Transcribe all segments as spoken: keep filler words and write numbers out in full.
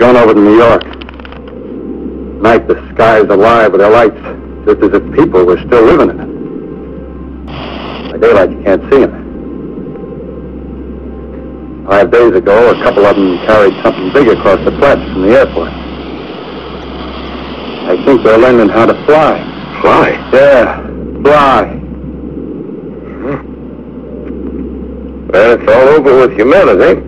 going over to New York. Night, the sky's alive with their lights, just as if people were still living in it. By daylight, you can't see them. Five days ago, a couple of them carried something big across the flats from the airport. I think they're learning how to fly. Fly? Yeah, fly. Well, it's all over with humanity.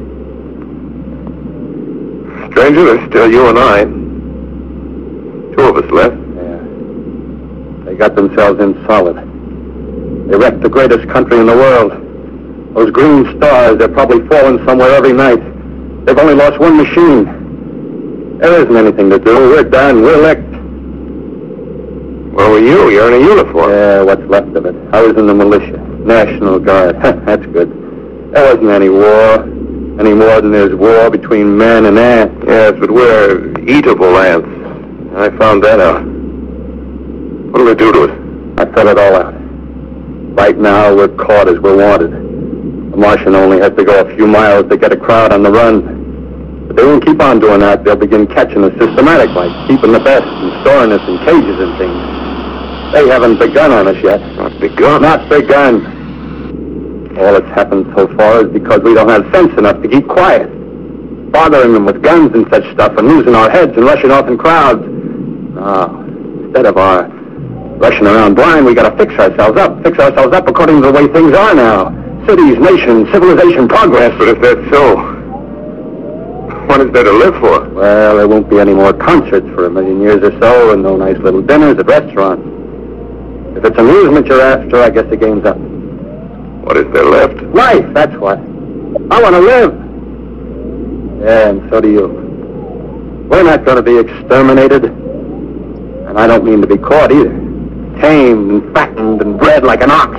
Stranger, there's still you and I. Two of us left. Yeah. They got themselves in solid. They wrecked the greatest country in the world. Those green stars, they're probably falling somewhere every night. They've only lost one machine. There isn't anything to do. We're done. We're licked. Where were you? You're in a uniform. Yeah, what's left of it. I was in the militia. National Guard. That's good. There wasn't any war. Any more than there's war between man and ant. Yes, but we're eatable ants. I found that out. What'll they do to us? I felt it all out. Right now, we're caught as we're wanted. The Martian only has to go a few miles to get a crowd on the run. But they won't keep on doing that. They'll begin catching us systematic, like keeping the best and storing us in cages and things. They haven't begun on us yet. Not begun? Not begun. All that's happened so far is because we don't have sense enough to keep quiet. Bothering them with guns and such stuff and losing our heads and rushing off in crowds. No. Instead of our rushing around blind, we gotta fix ourselves up. Fix ourselves up according to the way things are now. Cities, nations, civilization, progress. But if that's so, what is there to live for? Well, there won't be any more concerts for a million years or so, and no nice little dinners at restaurants. If it's amusement you're after, I guess the game's up. What is there left? Life, that's what. I want to live. Yeah, and so do you. We're not going to be exterminated. And I don't mean to be caught either. Tamed and fattened and bred like an ox.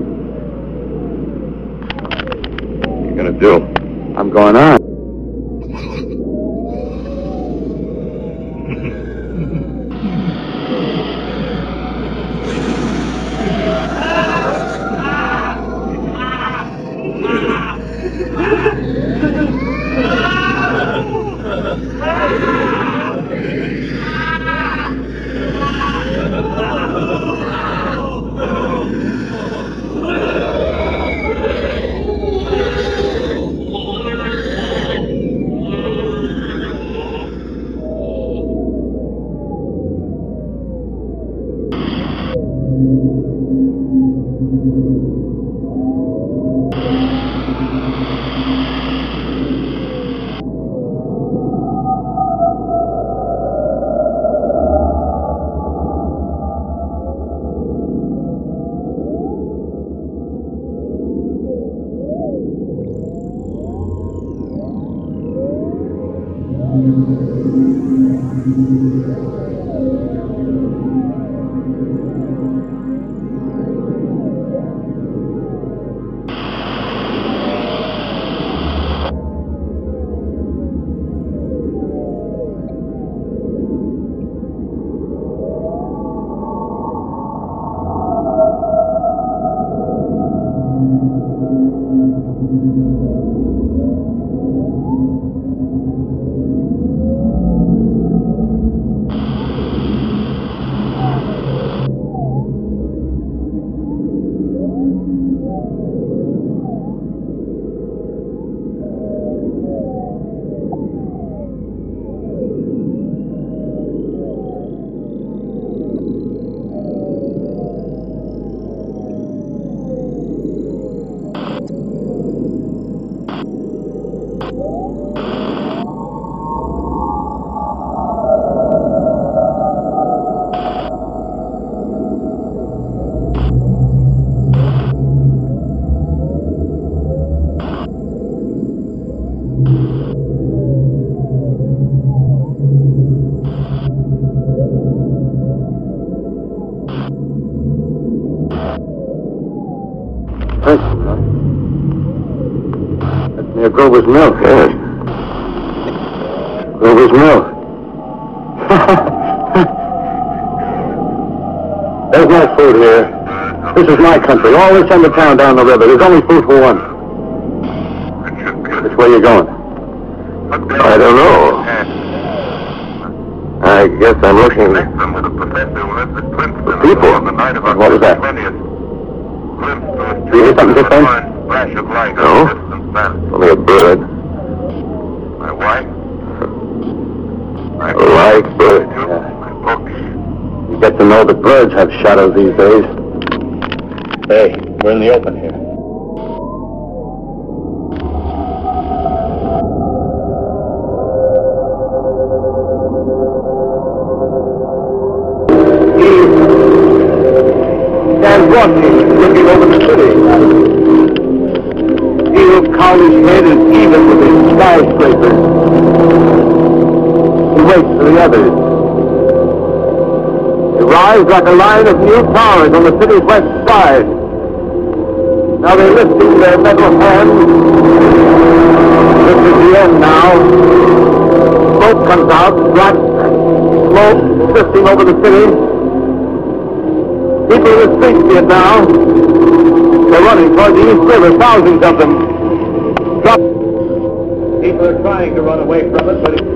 What are you going to do? I'm going on. Near Grover's Mill. Yes. Grover's Mill. There's no food here. This is my country. All this end of town down the river. There's only food for one. Which way you going? I don't know. I guess I'm looking at people. What was that? Did you hear something different? No. Only a bird. My wife. A live bird. Yeah. You get to know that birds have shadows these days. Hey, we're in the open here. Stands watching, looking over the city. He'll cow his head is even with his skyscrapers. He waits for the others. They rise like a line of new towers on the city's west side. Now they're lifting their metal hands. This is the end now. Smoke comes out, black smoke drifting over the city. People in the streets see it now. They're running toward the East River, thousands of them. Drop. People are trying to run away from it, but it...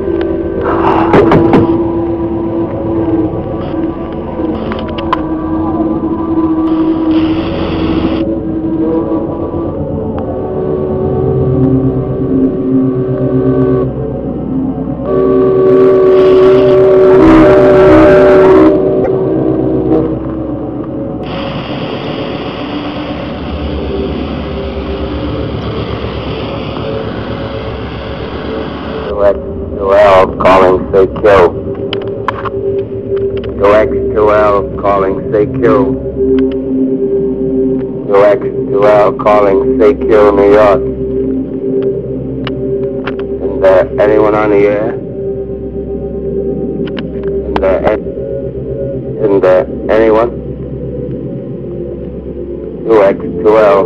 Say kill. U X two L calling, say kill. U X two L calling, say kill, New York. Is there anyone on the air? Is there, any, isn't there anyone? U X two L.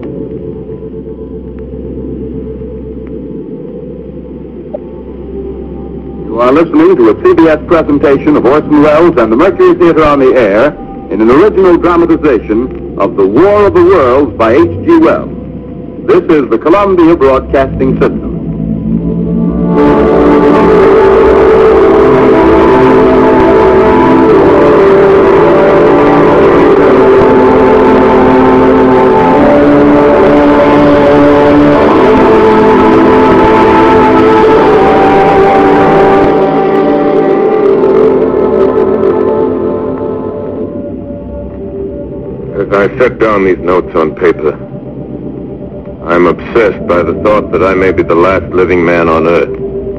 You are listening to a C B S presentation of Orson Welles and the Mercury Theater on the Air in an original dramatization of The War of the Worlds by H G Wells. This is the Columbia Broadcasting System. I set down these notes on paper. I'm obsessed by the thought that I may be the last living man on Earth.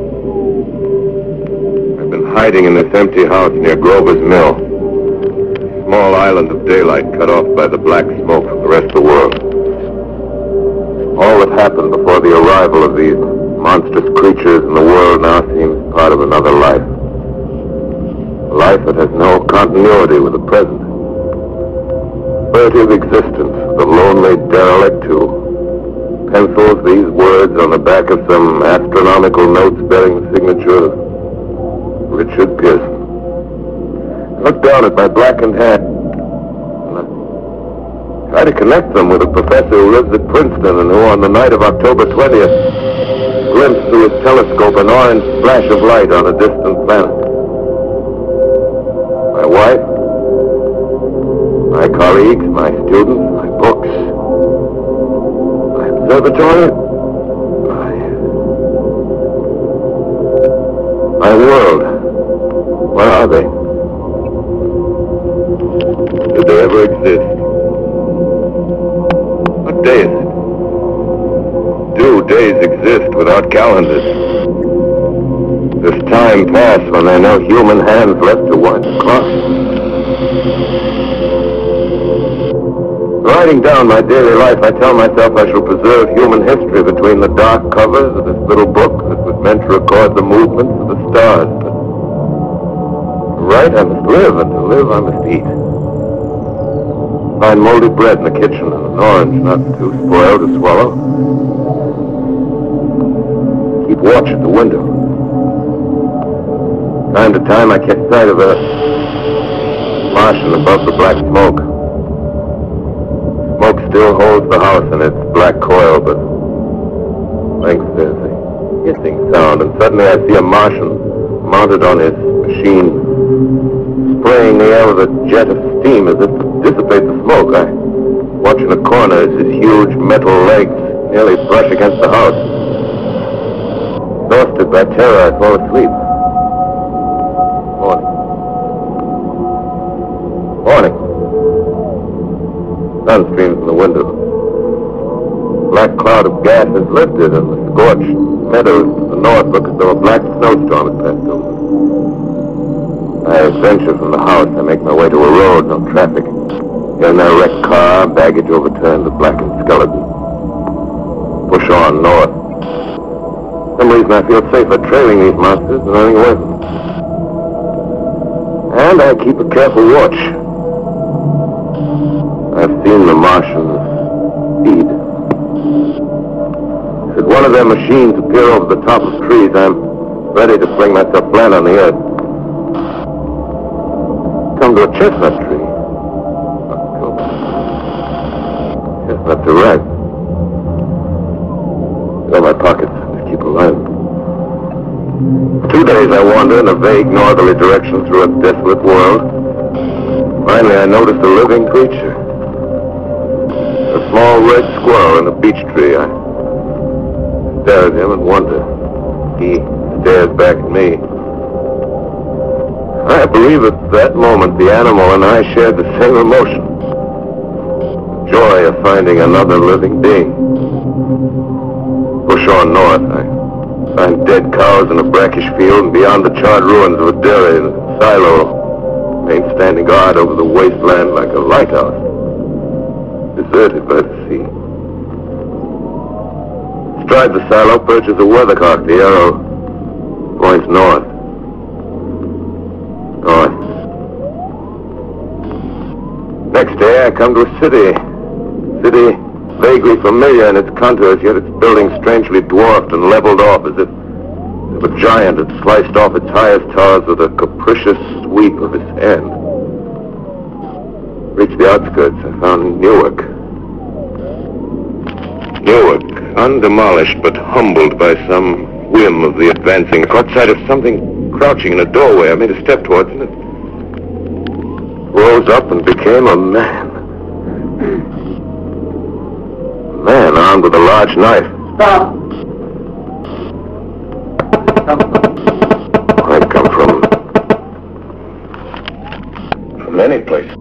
I've been hiding in this empty house near Grover's Mill, a small island of daylight cut off by the black smoke from the rest of the world. All that happened before the arrival of these monstrous creatures in the world now seems part of another life. A life that has no continuity with the present. Furtive existence, the lonely derelict who pencils these words on the back of some astronomical notes bearing the signature of Richard Pearson. I look down at my blackened hand and I try to connect them with a professor who lives at Princeton and who on the night of October twentieth glimpsed through his telescope an orange flash of light on a distant planet. My wife, my colleagues, my students, my books, my observatory, my, my world. Where are they? Did they ever exist? What day is it? Do days exist without calendars? Does time pass when there are no human hands left to wind the clock? Writing down my daily life, I tell myself I shall preserve human history between the dark covers of this little book that was meant to record the movements of the stars. But to write, I must live, and to live, I must eat. Find moldy bread in the kitchen and an orange not too spoiled to swallow. Keep watch at the window. Time to time, I catch sight of a Martian above the black smoke. Smoke still holds the house in its black coil, but at length there's a hissing sound, and suddenly I see a Martian mounted on his machine spraying the air with a jet of steam as if to dissipate the smoke. I watch in a corner as his huge metal legs nearly brush against the house. Exhausted by terror, I fall asleep. Morning. Morning. Sun streams from the window. The black cloud of gas has lifted, and the scorched meadows to the north look as though a black snowstorm has passed over. I venture from the house. I make my way to a road, no traffic. Here and there, a wrecked car, baggage overturned, a blackened skeleton. Push on north. For some reason, I feel safer trailing these monsters than running away from them. And I keep a careful watch. I've seen the Martians feed. Should one of their machines appear over the top of trees, I'm ready to fling myself flat on the earth. Come to a chestnut tree. Chestnuts are ripe. Fill my pockets to keep alive. For two days I wander in a vague northerly direction through a desolate world. Finally I noticed a living creature. A small red squirrel in a beech tree. I stare at him and wonder. He stares back at me. I believe at that moment the animal and I shared the same emotion. The joy of finding another living being. Push on north. I find dead cows in a brackish field, and beyond the charred ruins of a dairy, the silo remains standing guard over the wasteland like a lighthouse, deserted by the sea. Astride the silo perches a weathercock. The arrow points north. North. Next day I come to a city. City vaguely familiar in its contours, yet its buildings strangely dwarfed and leveled off as if, as if a giant had sliced off its highest towers with a capricious sweep of his hand. Reached the outskirts, I found Newark. Newark, undemolished but humbled by some whim of the advancing. I caught sight of something crouching in a doorway. I made a step towards it. It rose up and became a man. A man armed with a large knife. Stop! I come from... from any place.